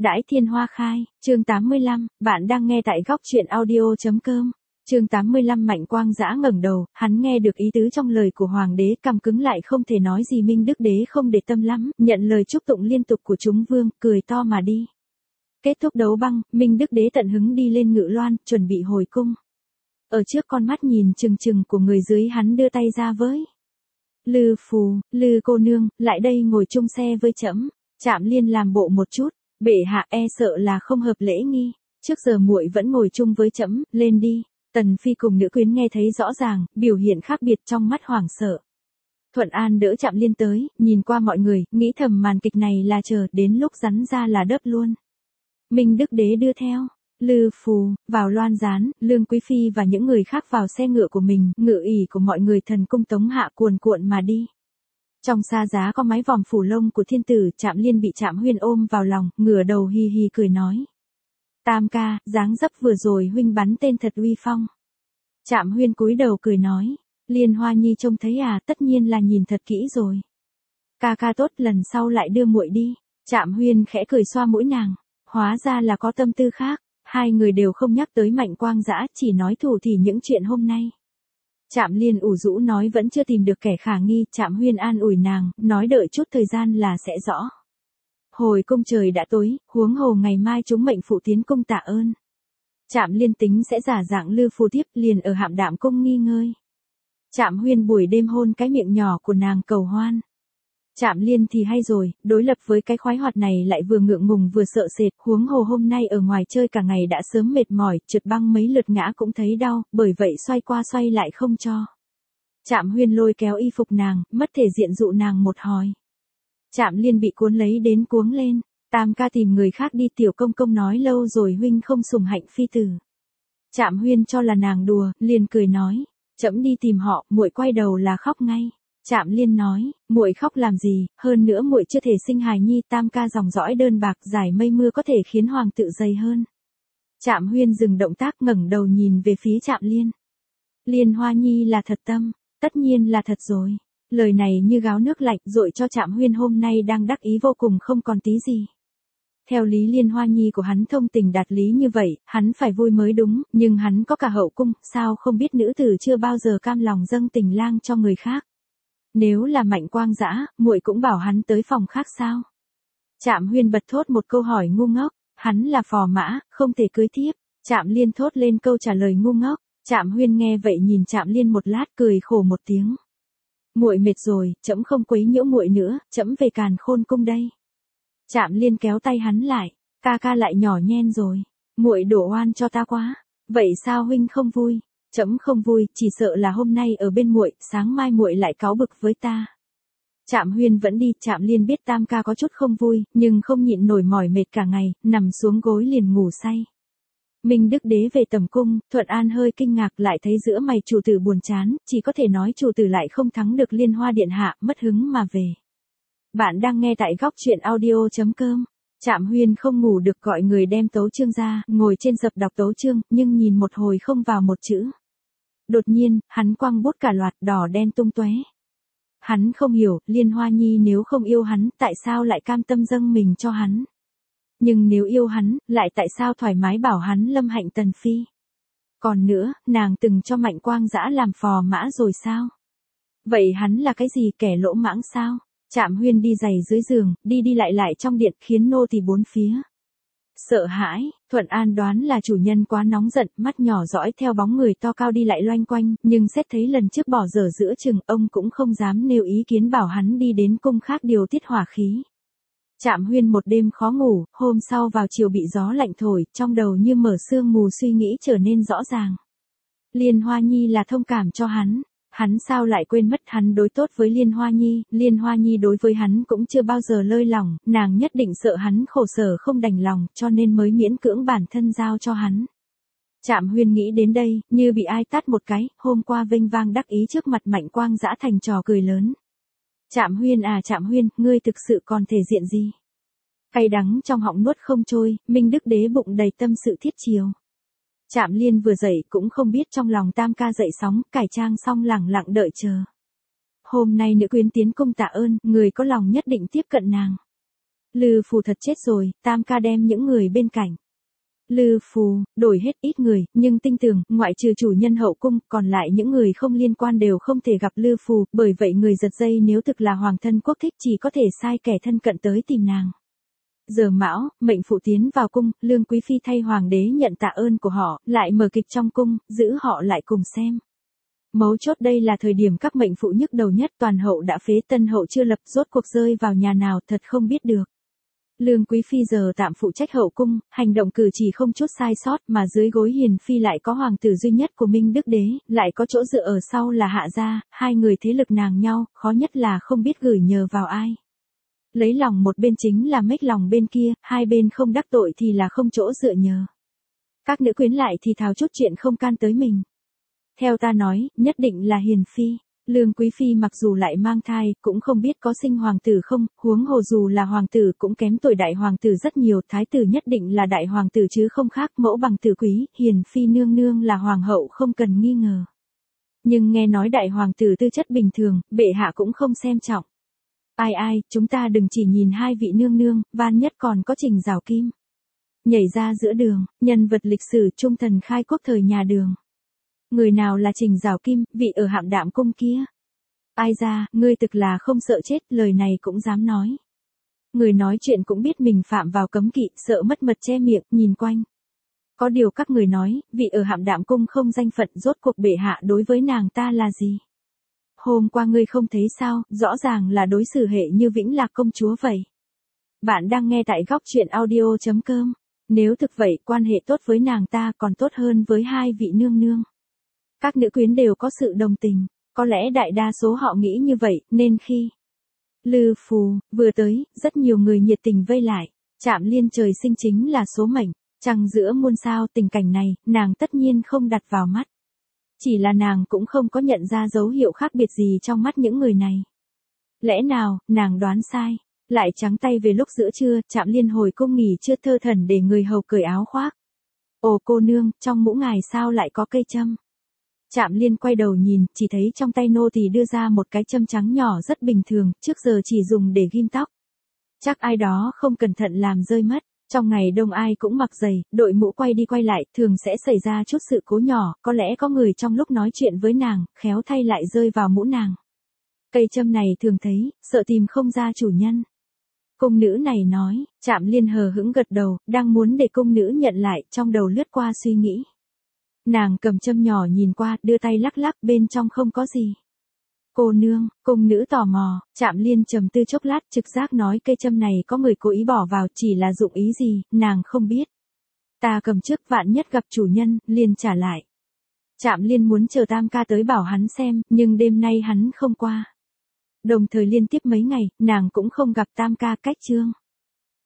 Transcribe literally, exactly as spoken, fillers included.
Đãi thiên hoa khai, chương tám mươi lăm, bạn đang nghe tại góc truyện audio.com. Chương tám mươi lăm Mạnh Quang Dã ngẩng đầu, hắn nghe được ý tứ trong lời của hoàng đế, cằm cứng lại không thể nói gì. Minh Đức Đế không để tâm lắm, nhận lời chúc tụng liên tục của chúng vương, cười to mà đi. Kết thúc đấu băng, Minh Đức Đế tận hứng đi lên ngự loan, chuẩn bị hồi cung. Ở trước con mắt nhìn chừng chừng của người dưới, hắn đưa tay ra với. Lư phù, Lư cô nương, lại đây ngồi chung xe với trẫm. Trạm Liên làm bộ một chút, bệ hạ e sợ là không hợp lễ nghi. Trước giờ muội vẫn ngồi chung với trẫm, lên đi. Tần Phi cùng nữ quyến nghe thấy rõ ràng, biểu hiện khác biệt trong mắt hoảng sợ. Thuận An đỡ Trạm Liên tới, nhìn qua mọi người, nghĩ thầm màn kịch này là chờ đến lúc rắn ra là đớp luôn. Minh Đức Đế đưa theo. Lư phù, vào loan gián, Lương Quý Phi và những người khác vào xe ngựa của mình, ngựa ỷ của mọi người thần cung tống hạ cuồn cuộn mà đi. Trong xa giá có mái vòm phủ lông của thiên tử, Trạm Liên bị Trạm Huyên ôm vào lòng, ngửa đầu hì hì cười nói. Tam ca, dáng dấp vừa rồi huynh bắn tên thật uy phong. Trạm Huyên cúi đầu cười nói, Liên Hoa Nhi trông thấy à, tất nhiên là nhìn thật kỹ rồi. Ca ca tốt, lần sau lại đưa muội đi. Trạm Huyên khẽ cười xoa mũi nàng, hóa ra là có tâm tư khác. Hai người đều không nhắc tới Mạnh Quang Dã, chỉ nói thủ thì những chuyện hôm nay. Trạm Liên ủ rũ nói vẫn chưa tìm được kẻ khả nghi, Trạm Huyên an ủi nàng, nói đợi chút thời gian là sẽ rõ. Hồi cung trời đã tối, huống hồ ngày mai chúng mệnh phụ tiến cung tạ ơn. Trạm Liên tính sẽ giả dạng Lư phù thiếp, liền ở Hạm Đạm cung nghi ngơi. Trạm Huyên buổi đêm hôn cái miệng nhỏ của nàng cầu hoan. Trạm Liên thì hay rồi, đối lập với cái khoái hoạt này lại vừa ngượng ngùng vừa sợ sệt, huống hồ hôm nay ở ngoài chơi cả ngày đã sớm mệt mỏi, trượt băng mấy lượt ngã cũng thấy đau, bởi vậy xoay qua xoay lại không cho. Trạm Huyên lôi kéo y phục nàng, mất thể diện dụ nàng một hồi. Trạm Liên bị cuốn lấy đến cuống lên, Tam ca tìm người khác đi, tiểu công công nói lâu rồi huynh không sủng hạnh phi tử. Trạm Huyên cho là nàng đùa, liền cười nói, trẫm đi tìm họ, muội quay đầu là khóc ngay. Trạm Liên nói, muội khóc làm gì, hơn nữa muội chưa thể sinh hài nhi, Tam ca dòng dõi đơn bạc dài mây mưa có thể khiến hoàng tự dày hơn. Trạm Huyên dừng động tác, ngẩng đầu nhìn về phía Trạm Liên. Liên Hoa Nhi là thật tâm, tất nhiên là thật rồi. Lời này như gáo nước lạnh dội cho Trạm Huyên hôm nay đang đắc ý vô cùng không còn tí gì. Theo lý Liên Hoa Nhi của hắn thông tình đạt lý như vậy, hắn phải vui mới đúng, nhưng hắn có cả hậu cung, sao không biết nữ tử chưa bao giờ cam lòng dâng tình lang cho người khác. Nếu là Mạnh Quang Dã, muội cũng bảo hắn tới phòng khác sao? Trạm Huyên bật thốt một câu hỏi ngu ngốc, hắn là phò mã, không thể cưới thiếp. Trạm Liên thốt lên câu trả lời ngu ngốc. Trạm Huyên nghe vậy nhìn Trạm Liên một lát, cười khổ một tiếng. Muội mệt rồi, trẫm không quấy nhiễu muội nữa, trẫm về Càn Khôn cung đây. Trạm Liên kéo tay hắn lại, ca ca lại nhỏ nhen rồi, muội đổ oan cho ta quá. Vậy sao huynh không vui? Trẫm không vui, chỉ sợ là hôm nay ở bên muội, sáng mai muội lại cáu bực với ta. Trạm Huyên vẫn đi, Trạm Liên biết Tam ca có chút không vui, nhưng không nhịn nổi mỏi mệt cả ngày, nằm xuống gối liền ngủ say. Minh Đức Đế về tầm cung, Thuận An hơi kinh ngạc, lại thấy giữa mày chủ tử buồn chán, chỉ có thể nói chủ tử lại không thắng được Liên Hoa điện hạ, mất hứng mà về. Bạn đang nghe tại góc truyện audio.com. Trạm Huyên không ngủ được, gọi người đem tấu chương ra, ngồi trên sập đọc tấu chương, nhưng nhìn một hồi không vào một chữ. Đột nhiên, hắn quăng bút cả loạt, đỏ đen tung tóe. Hắn không hiểu, Liên Hoa Nhi nếu không yêu hắn, tại sao lại cam tâm dâng mình cho hắn? Nhưng nếu yêu hắn, lại tại sao thoải mái bảo hắn lâm hạnh Tần Phi? Còn nữa, nàng từng cho Mạnh Quang Dã làm phò mã rồi sao? Vậy hắn là cái gì, kẻ lỗ mãng sao? Trạm Huyên đi giày dưới giường, đi đi lại lại trong điện, khiến nô tỳ bốn phía sợ hãi. Thuận An đoán là chủ nhân quá nóng giận, mắt nhỏ dõi theo bóng người to cao đi lại loanh quanh, nhưng xét thấy lần trước bỏ dở giữa chừng, ông cũng không dám nêu ý kiến bảo hắn đi đến cung khác điều tiết hỏa khí. Trạm Huyên một đêm khó ngủ, hôm sau vào chiều bị gió lạnh thổi, trong đầu như mở sương mù, suy nghĩ trở nên rõ ràng. Liên Hoa Nhi là thông cảm cho hắn. Hắn sao lại quên mất hắn đối tốt với Liên Hoa Nhi, Liên Hoa Nhi đối với hắn cũng chưa bao giờ lơi lỏng, nàng nhất định sợ hắn khổ sở không đành lòng, cho nên mới miễn cưỡng bản thân giao cho hắn. Trạm Huyên nghĩ đến đây, như bị ai tát một cái, hôm qua vênh vang đắc ý trước mặt Mạnh Quang Dã thành trò cười lớn. Trạm Huyên à Trạm Huyên, ngươi thực sự còn thể diện gì? Cay đắng trong họng nuốt không trôi, Minh Đức Đế bụng đầy tâm sự thiết chiều. Trạm Liên vừa dậy cũng không biết trong lòng Tam ca dậy sóng, cải trang xong lẳng lặng đợi chờ. Hôm nay nữ quyến tiến cung tạ ơn, người có lòng nhất định tiếp cận nàng. Lư Phù thật chết rồi, Tam ca đem những người bên cạnh. Lư Phù, đổi hết ít người, nhưng tinh tường, ngoại trừ chủ nhân hậu cung, còn lại những người không liên quan đều không thể gặp Lư Phù, bởi vậy người giật dây nếu thực là hoàng thân quốc thích chỉ có thể sai kẻ thân cận tới tìm nàng. Giờ mão, mệnh phụ tiến vào cung, Lương Quý Phi thay hoàng đế nhận tạ ơn của họ, lại mở kịch trong cung, giữ họ lại cùng xem. Mấu chốt đây là thời điểm các mệnh phụ nhức đầu nhất, toàn hậu đã phế, tân hậu chưa lập, rốt cuộc rơi vào nhà nào thật không biết được. Lương Quý Phi giờ tạm phụ trách hậu cung, hành động cử chỉ không chút sai sót, mà dưới gối Hiền Phi lại có hoàng tử duy nhất của Minh Đức Đế, lại có chỗ dựa ở sau là Hạ gia, hai người thế lực nàng nhau, khó nhất là không biết gửi nhờ vào ai. Lấy lòng một bên chính là mếch lòng bên kia, hai bên không đắc tội thì là không chỗ dựa nhờ. Các nữ quyến lại thì thào chút chuyện không can tới mình. Theo ta nói, nhất định là Hiền Phi. Lương Quý Phi mặc dù lại mang thai, cũng không biết có sinh hoàng tử không, huống hồ dù là hoàng tử cũng kém tuổi đại hoàng tử rất nhiều, thái tử nhất định là đại hoàng tử chứ không khác, mẫu bằng tử quý, Hiền Phi nương nương là hoàng hậu không cần nghi ngờ. Nhưng nghe nói đại hoàng tử tư chất bình thường, bệ hạ cũng không xem trọng. Ai ai, chúng ta đừng chỉ nhìn hai vị nương nương, van nhất còn có Trình Giảo Kim. Nhảy ra giữa đường, nhân vật lịch sử trung thần khai quốc thời nhà Đường. Người nào là Trình Giảo Kim, vị ở Hạm Đạm cung kia? Ai ra, ngươi thực là không sợ chết, lời này cũng dám nói. Người nói chuyện cũng biết mình phạm vào cấm kỵ, sợ mất mật che miệng, nhìn quanh. Có điều các người nói, vị ở Hạm Đạm cung không danh phận, rốt cuộc bệ hạ đối với nàng ta là gì? Hôm qua ngươi không thấy sao, rõ ràng là đối xử hệ như Vĩnh Lạc công chúa vậy. Bạn đang nghe tại góc truyện audio chấm com. Nếu thực vậy, quan hệ tốt với nàng ta còn tốt hơn với hai vị nương nương. Các nữ quyến đều có sự đồng tình, có lẽ đại đa số họ nghĩ như vậy, nên khi Lư Phù vừa tới, rất nhiều người nhiệt tình vây lại. Trạm Liên trời sinh chính là số mệnh, trăng giữa muôn sao, tình cảnh này, nàng tất nhiên không đặt vào mắt. Chỉ là nàng cũng không có nhận ra dấu hiệu khác biệt gì trong mắt những người này. Lẽ nào, nàng đoán sai, lại trắng tay về lúc giữa trưa, Trạm Liên hồi cung nghỉ chưa thơ thẩn để người hầu cởi áo khoác. Ồ cô nương, trong mũ ngài sao lại có cây châm? Trạm Liên quay đầu nhìn, chỉ thấy trong tay nô tỳ đưa ra một cái châm trắng nhỏ rất bình thường, trước giờ chỉ dùng để ghim tóc. Chắc ai đó không cẩn thận làm rơi mất. Trong ngày đông ai cũng mặc giày, đội mũ quay đi quay lại, thường sẽ xảy ra chút sự cố nhỏ, có lẽ có người trong lúc nói chuyện với nàng, khéo thay lại rơi vào mũ nàng. Cây châm này thường thấy, sợ tìm không ra chủ nhân. Cung nữ này nói, Trạm Liên hờ hững gật đầu, đang muốn để cung nữ nhận lại, trong đầu lướt qua suy nghĩ. Nàng cầm châm nhỏ nhìn qua, đưa tay lắc lắc, bên trong không có gì. Cô nương, cung nữ tò mò, Trạm Liên trầm tư chốc lát, trực giác nói cây châm này có người cố ý bỏ vào, chỉ là dụng ý gì, nàng không biết. Ta cầm trước, vạn nhất gặp chủ nhân, liền trả lại. Trạm Liên muốn chờ Tam ca tới bảo hắn xem, nhưng đêm nay hắn không qua. Đồng thời liên tiếp mấy ngày, nàng cũng không gặp Tam ca, cách trương.